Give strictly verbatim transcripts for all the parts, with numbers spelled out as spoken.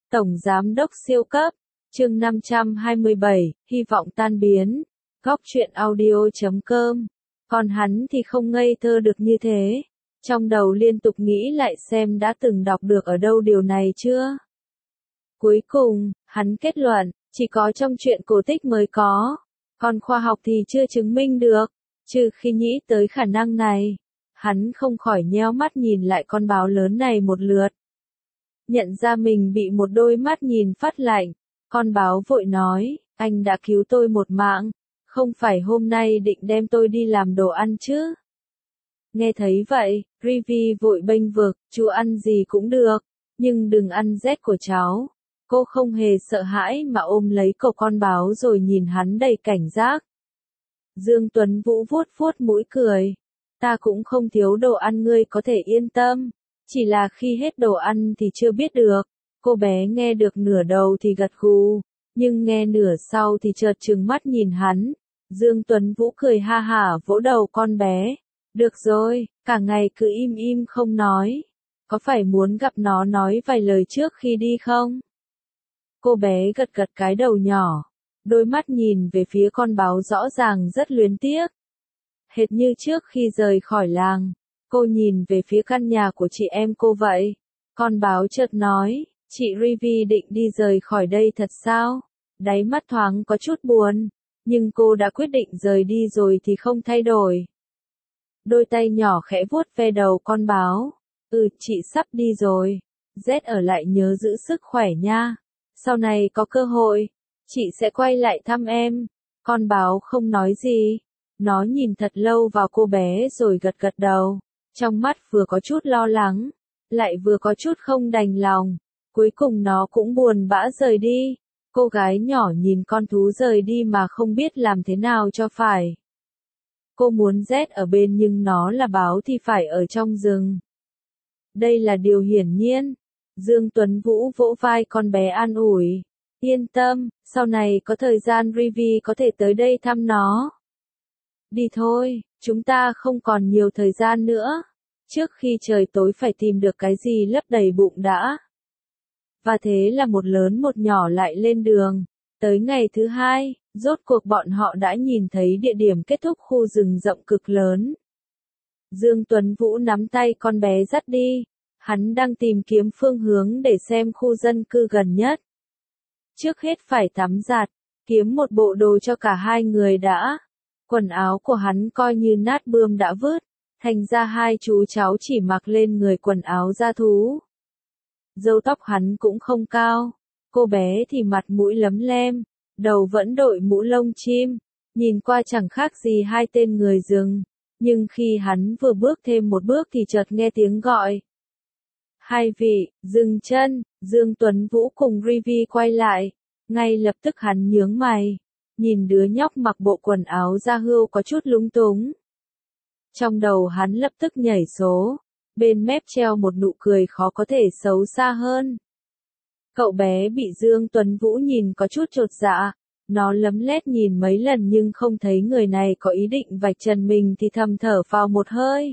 Tổng Giám đốc siêu cấp, chương năm trăm hai mươi bảy, hy vọng tan biến, góc truyện audio chấm com. Còn hắn thì không ngây thơ được như thế. Trong đầu liên tục nghĩ lại xem đã từng đọc được ở đâu điều này chưa. Cuối cùng, hắn kết luận, chỉ có trong truyện cổ tích mới có. Còn khoa học thì chưa chứng minh được. Trừ khi nghĩ tới khả năng này, hắn không khỏi nheo mắt nhìn lại con báo lớn này một lượt. Nhận ra mình bị một đôi mắt nhìn phát lạnh, con báo vội nói, anh đã cứu tôi một mạng, không phải hôm nay định đem tôi đi làm đồ ăn chứ. Nghe thấy vậy, Rivi vội bênh vực, chú ăn gì cũng được, nhưng đừng ăn rét của cháu. Cô không hề sợ hãi mà ôm lấy cổ con báo rồi nhìn hắn đầy cảnh giác. Dương Tuấn Vũ vuốt vuốt mũi cười, ta cũng không thiếu đồ ăn, ngươi có thể yên tâm. Chỉ là khi hết đồ ăn thì chưa biết được. Cô bé nghe được nửa đầu thì gật gù, nhưng nghe nửa sau thì chợt trừng mắt nhìn hắn. Dương Tuấn Vũ cười ha hả vỗ đầu con bé. Được rồi, cả ngày cứ im im không nói. Có phải muốn gặp nó nói vài lời trước khi đi không? Cô bé gật gật cái đầu nhỏ. Đôi mắt nhìn về phía con báo rõ ràng rất luyến tiếc. Hệt như trước khi rời khỏi làng. Cô nhìn về phía căn nhà của chị em cô vậy. Con báo chợt nói, chị Rivi định đi rời khỏi đây thật sao? Đáy mắt thoáng có chút buồn, nhưng cô đã quyết định rời đi rồi thì không thay đổi. Đôi tay nhỏ khẽ vuốt ve đầu con báo. Ừ, chị sắp đi rồi. Z ở lại nhớ giữ sức khỏe nha. Sau này có cơ hội, chị sẽ quay lại thăm em. Con báo không nói gì. Nó nhìn thật lâu vào cô bé rồi gật gật đầu. Trong mắt vừa có chút lo lắng, lại vừa có chút không đành lòng. Cuối cùng nó cũng buồn bã rời đi. Cô gái nhỏ nhìn con thú rời đi mà không biết làm thế nào cho phải. Cô muốn rét ở bên nhưng nó là báo thì phải ở trong rừng. Đây là điều hiển nhiên. Dương Tuấn Vũ vỗ vai con bé an ủi. Yên tâm, sau này có thời gian Rivi có thể tới đây thăm nó. Đi thôi, chúng ta không còn nhiều thời gian nữa. Trước khi trời tối phải tìm được cái gì lấp đầy bụng đã. Và thế là một lớn một nhỏ lại lên đường. Tới ngày thứ hai, rốt cuộc bọn họ đã nhìn thấy địa điểm kết thúc khu rừng rộng cực lớn. Dương Tuấn Vũ nắm tay con bé dắt đi. Hắn đang tìm kiếm phương hướng để xem khu dân cư gần nhất. Trước hết phải tắm giặt, kiếm một bộ đồ cho cả hai người đã. Quần áo của hắn coi như nát bươm đã vứt, thành ra hai chú cháu chỉ mặc lên người quần áo da thú. Râu tóc hắn cũng không cao, cô bé thì mặt mũi lấm lem, đầu vẫn đội mũ lông chim, nhìn qua chẳng khác gì hai tên người rừng, nhưng khi hắn vừa bước thêm một bước thì chợt nghe tiếng gọi. Hai vị, dừng chân, Dương Tuấn Vũ cùng Rivi quay lại, ngay lập tức hắn nhướng mày. Nhìn đứa nhóc mặc bộ quần áo da hươu có chút lúng túng. Trong đầu hắn lập tức nhảy số, bên mép treo một nụ cười khó có thể xấu xa hơn. Cậu bé bị Dương Tuấn Vũ nhìn có chút chột dạ, nó lấm lét nhìn mấy lần nhưng không thấy người này có ý định vạch trần mình thì thầm thở vào một hơi.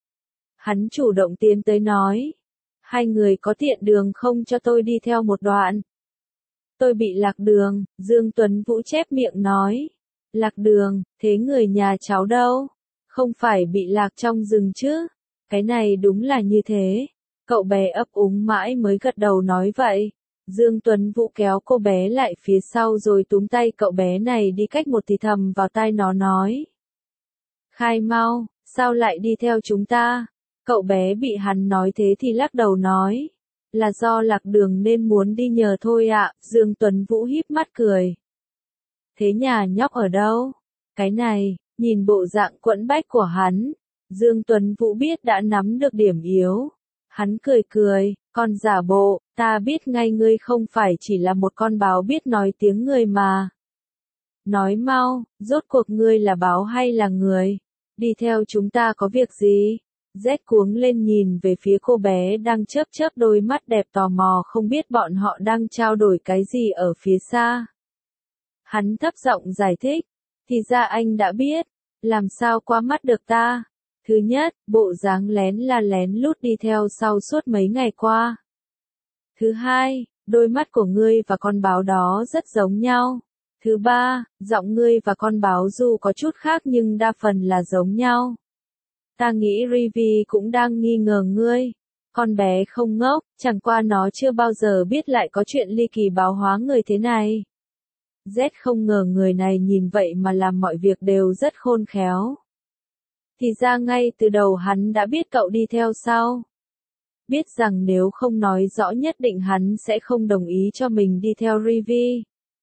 Hắn chủ động tiến tới nói, hai người có tiện đường không cho tôi đi theo một đoạn. Tôi bị lạc đường, Dương Tuấn Vũ chép miệng nói. Lạc đường, thế người nhà cháu đâu? Không phải bị lạc trong rừng chứ? Cái này đúng là như thế. Cậu bé ấp úng mãi mới gật đầu nói vậy. Dương Tuấn Vũ kéo cô bé lại phía sau rồi túm tay cậu bé này đi cách một thì thầm vào tai nó nói. Khai mau, sao lại đi theo chúng ta? Cậu bé bị hắn nói thế thì lắc đầu nói. Là do lạc đường nên muốn đi nhờ thôi ạ. Dương Tuấn Vũ híp mắt cười. Thế nhà nhóc ở đâu? Cái này, nhìn bộ dạng quẫn bách của hắn, Dương Tuấn Vũ biết đã nắm được điểm yếu. Hắn cười cười, con giả bộ, ta biết ngay ngươi không phải chỉ là một con báo biết nói tiếng người mà. Nói mau, rốt cuộc ngươi là báo hay là người? Đi theo chúng ta có việc gì? Z cuống lên nhìn về phía cô bé đang chớp chớp đôi mắt đẹp tò mò không biết bọn họ đang trao đổi cái gì ở phía xa. Hắn thấp giọng giải thích, thì ra anh đã biết, làm sao qua mắt được ta. Thứ nhất, bộ dáng lén là lén lút đi theo sau suốt mấy ngày qua. Thứ hai, đôi mắt của ngươi và con báo đó rất giống nhau. Thứ ba, giọng ngươi và con báo dù có chút khác nhưng đa phần là giống nhau. Ta nghĩ Rivi cũng đang nghi ngờ ngươi. Con bé không ngốc, chẳng qua nó chưa bao giờ biết lại có chuyện ly kỳ báo hóa người thế này. Z không ngờ người này nhìn vậy mà làm mọi việc đều rất khôn khéo. Thì ra ngay từ đầu hắn đã biết cậu đi theo sau. Biết rằng nếu không nói rõ nhất định hắn sẽ không đồng ý cho mình đi theo Rivi.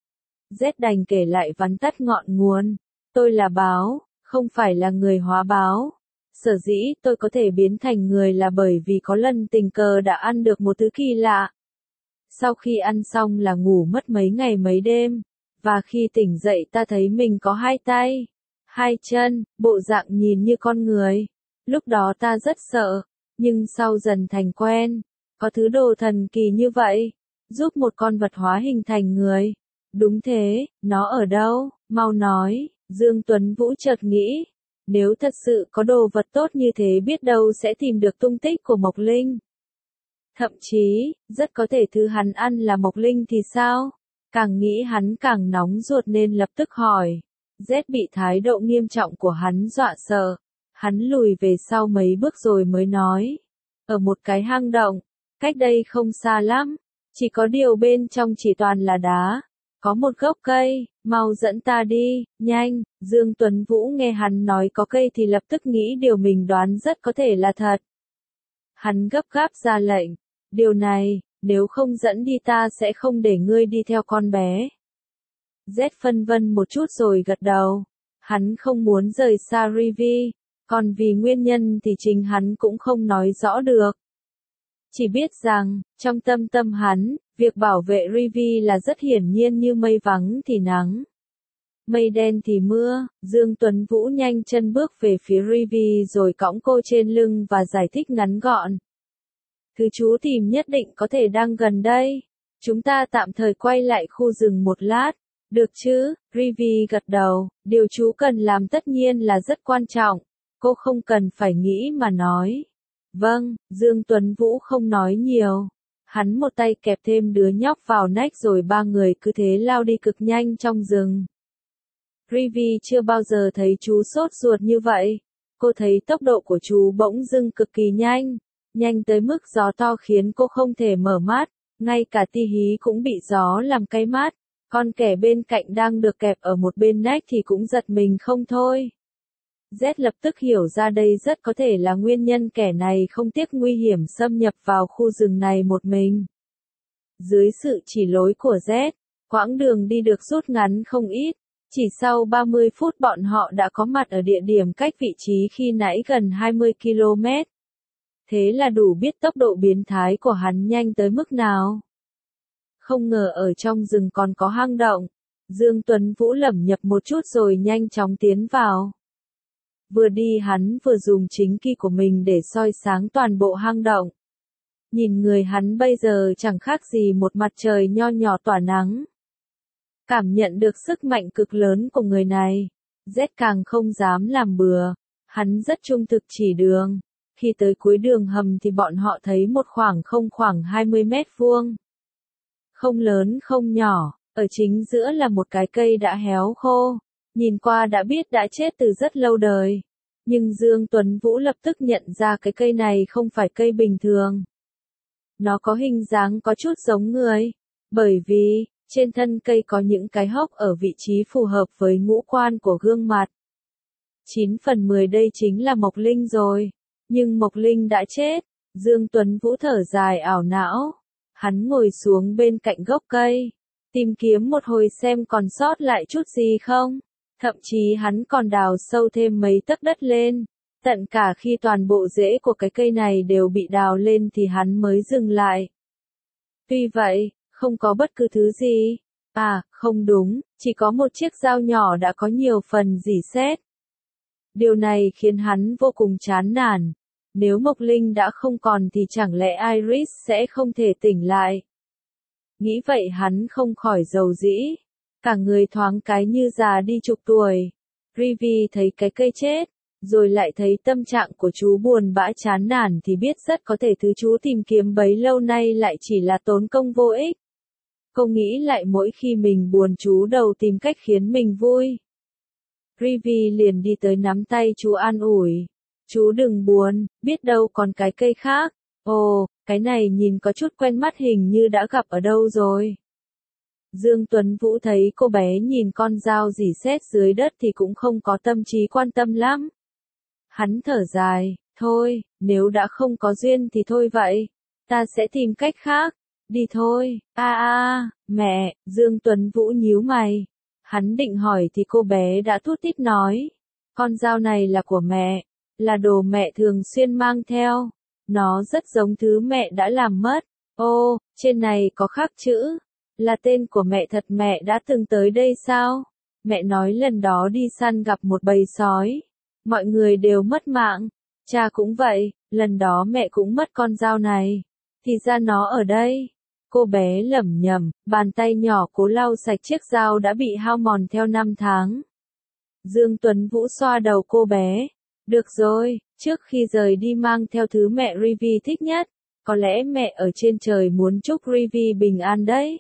Z đành kể lại vắn tắt ngọn nguồn. Tôi là báo, không phải là người hóa báo. Sở dĩ tôi có thể biến thành người là bởi vì có lần tình cờ đã ăn được một thứ kỳ lạ. Sau khi ăn xong là ngủ mất mấy ngày mấy đêm. Và khi tỉnh dậy ta thấy mình có hai tay, hai chân, bộ dạng nhìn như con người. Lúc đó ta rất sợ, nhưng sau dần thành quen. Có thứ đồ thần kỳ như vậy, giúp một con vật hóa hình thành người. Đúng thế, nó ở đâu? Mau nói. Dương Tuấn Vũ chợt nghĩ. Nếu thật sự có đồ vật tốt như thế biết đâu sẽ tìm được tung tích của Mộc Linh. Thậm chí, rất có thể thứ hắn ăn là Mộc Linh thì sao? Càng nghĩ hắn càng nóng ruột nên lập tức hỏi. Z bị thái độ nghiêm trọng của hắn dọa sợ. Hắn lùi về sau mấy bước rồi mới nói. Ở một cái hang động, cách đây không xa lắm, chỉ có điều bên trong chỉ toàn là đá. Có một gốc cây, mau dẫn ta đi, nhanh. Dương Tuấn Vũ nghe hắn nói có cây thì lập tức nghĩ điều mình đoán rất có thể là thật. Hắn gấp gáp ra lệnh. Điều này, nếu không dẫn đi ta sẽ không để ngươi đi theo con bé. Z phân vân một chút rồi gật đầu. Hắn không muốn rời xa Rivi, còn vì nguyên nhân thì chính hắn cũng không nói rõ được. Chỉ biết rằng, trong tâm tâm hắn, việc bảo vệ Rivi là rất hiển nhiên như mây vắng thì nắng. Mây đen thì mưa. Dương Tuấn Vũ nhanh chân bước về phía Rivi rồi cõng cô trên lưng và giải thích ngắn gọn. Thứ chú tìm nhất định có thể đang gần đây. Chúng ta tạm thời quay lại khu rừng một lát. Được chứ? Rivi gật đầu. Điều chú cần làm tất nhiên là rất quan trọng. Cô không cần phải nghĩ mà nói. Vâng, Dương Tuấn Vũ không nói nhiều. Hắn một tay kẹp thêm đứa nhóc vào nách rồi ba người cứ thế lao đi cực nhanh trong rừng. Rivi chưa bao giờ thấy chú sốt ruột như vậy. Cô thấy tốc độ của chú bỗng dưng cực kỳ nhanh. Nhanh tới mức gió to khiến cô không thể mở mắt. Ngay cả Ti Hí cũng bị gió làm cay mắt. Con kẻ bên cạnh đang được kẹp ở một bên nách thì cũng giật mình không thôi. Z lập tức hiểu ra đây rất có thể là nguyên nhân kẻ này không tiếc nguy hiểm xâm nhập vào khu rừng này một mình. Dưới sự chỉ lối của Z, quãng đường đi được rút ngắn không ít. Chỉ sau ba mươi phút bọn họ đã có mặt ở địa điểm cách vị trí khi nãy gần hai mươi ki lô mét. Thế là đủ biết tốc độ biến thái của hắn nhanh tới mức nào. Không ngờ ở trong rừng còn có hang động. Dương Tuấn Vũ lẩm nhẩm một chút rồi nhanh chóng tiến vào. Vừa đi hắn vừa dùng chính ki của mình để soi sáng toàn bộ hang động. Nhìn người hắn bây giờ chẳng khác gì một mặt trời nho nhỏ tỏa nắng. Cảm nhận được sức mạnh cực lớn của người này, Z càng không dám làm bừa. Hắn rất trung thực chỉ đường. Khi tới cuối đường hầm thì bọn họ thấy một khoảng không khoảng hai mươi mét vuông. Không lớn không nhỏ, ở chính giữa là một cái cây đã héo khô. Nhìn qua đã biết đã chết từ rất lâu đời. Nhưng Dương Tuấn Vũ lập tức nhận ra cái cây này không phải cây bình thường. Nó có hình dáng có chút giống người. Bởi vì, trên thân cây có những cái hốc ở vị trí phù hợp với ngũ quan của gương mặt. chín phần mười đây chính là Mộc Linh rồi. Nhưng Mộc Linh đã chết. Dương Tuấn Vũ thở dài ảo não. Hắn ngồi xuống bên cạnh gốc cây. Tìm kiếm một hồi xem còn sót lại chút gì không. Thậm chí hắn còn đào sâu thêm mấy tấc đất lên. Tận cả khi toàn bộ rễ của cái cây này đều bị đào lên thì hắn mới dừng lại. Tuy vậy, không có bất cứ thứ gì. À, không đúng, chỉ có một chiếc dao nhỏ đã có nhiều phần rỉ sét. Điều này khiến hắn vô cùng chán nản. Nếu Mộc Linh đã không còn thì chẳng lẽ Iris sẽ không thể tỉnh lại. Nghĩ vậy hắn không khỏi dầu dĩ. Cả người thoáng cái như già đi chục tuổi. Rivi thấy cái cây chết, rồi lại thấy tâm trạng của chú buồn bã chán nản thì biết rất có thể thứ chú tìm kiếm bấy lâu nay lại chỉ là tốn công vô ích. Cô nghĩ lại mỗi khi mình buồn chú đầu tìm cách khiến mình vui. Rivi liền đi tới nắm tay chú an ủi. Chú đừng buồn, biết đâu còn cái cây khác. Ồ, cái này nhìn có chút quen mắt, hình như đã gặp ở đâu rồi. Dương Tuấn Vũ thấy cô bé nhìn con dao rỉ sét dưới đất thì cũng không có tâm trí quan tâm lắm. Hắn thở dài, thôi, nếu đã không có duyên thì thôi vậy. Ta sẽ tìm cách khác. Đi thôi. A a, mẹ, Dương Tuấn Vũ nhíu mày. Hắn định hỏi thì cô bé đã thút thít nói. Con dao này là của mẹ, là đồ mẹ thường xuyên mang theo. Nó rất giống thứ mẹ đã làm mất. Ô, trên này có khắc chữ. Là tên của mẹ thật. Mẹ đã từng tới đây sao? Mẹ nói lần đó đi săn gặp một bầy sói. Mọi người đều mất mạng. Cha cũng vậy, lần đó mẹ cũng mất con dao này. Thì ra nó ở đây. Cô bé lẩm nhẩm, bàn tay nhỏ cố lau sạch chiếc dao đã bị hao mòn theo năm tháng. Dương Tuấn Vũ xoa đầu cô bé. Được rồi, trước khi rời đi mang theo thứ mẹ Rivi thích nhất. Có lẽ mẹ ở trên trời muốn chúc Rivi bình an đấy.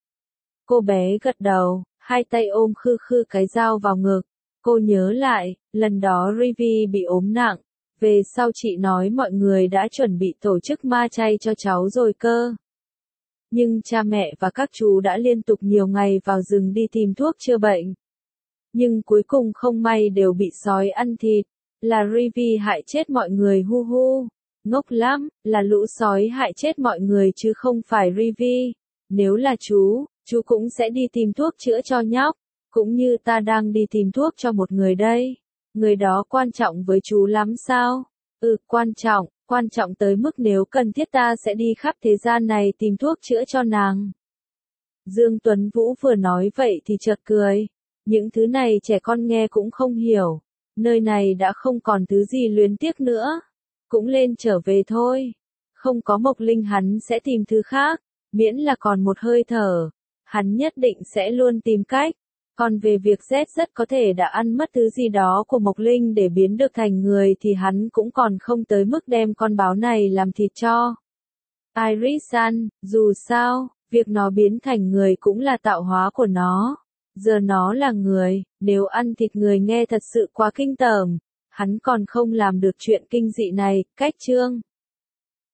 Cô bé gật đầu, hai tay ôm khư khư cái dao vào ngực. Cô nhớ lại, lần đó Rivi bị ốm nặng. Về sau chị nói mọi người đã chuẩn bị tổ chức ma chay cho cháu rồi cơ. Nhưng cha mẹ và các chú đã liên tục nhiều ngày vào rừng đi tìm thuốc chữa bệnh. Nhưng cuối cùng không may đều bị sói ăn thịt. Là Rivi hại chết mọi người, hu hu. Ngốc lắm, là lũ sói hại chết mọi người chứ không phải Rivi. Nếu là chú, chú cũng sẽ đi tìm thuốc chữa cho nhóc. Cũng như ta đang đi tìm thuốc cho một người đây. Người đó quan trọng với chú lắm sao? Ừ, quan trọng, quan trọng tới mức nếu cần thiết ta sẽ đi khắp thế gian này tìm thuốc chữa cho nàng. Dương Tuấn Vũ vừa nói vậy thì chợt cười. Những thứ này trẻ con nghe cũng không hiểu. Nơi này đã không còn thứ gì luyến tiếc nữa. Cũng lên trở về thôi. Không có Mộc Linh hắn sẽ tìm thứ khác. Miễn là còn một hơi thở. Hắn nhất định sẽ luôn tìm cách. Còn về việc Z rất có thể đã ăn mất thứ gì đó của Mộc Linh để biến được thành người thì hắn cũng còn không tới mức đem con báo này làm thịt cho. Iris ăn, dù sao, việc nó biến thành người cũng là tạo hóa của nó. Giờ nó là người, nếu ăn thịt người nghe thật sự quá kinh tởm. Hắn còn không làm được chuyện kinh dị này, cách chương.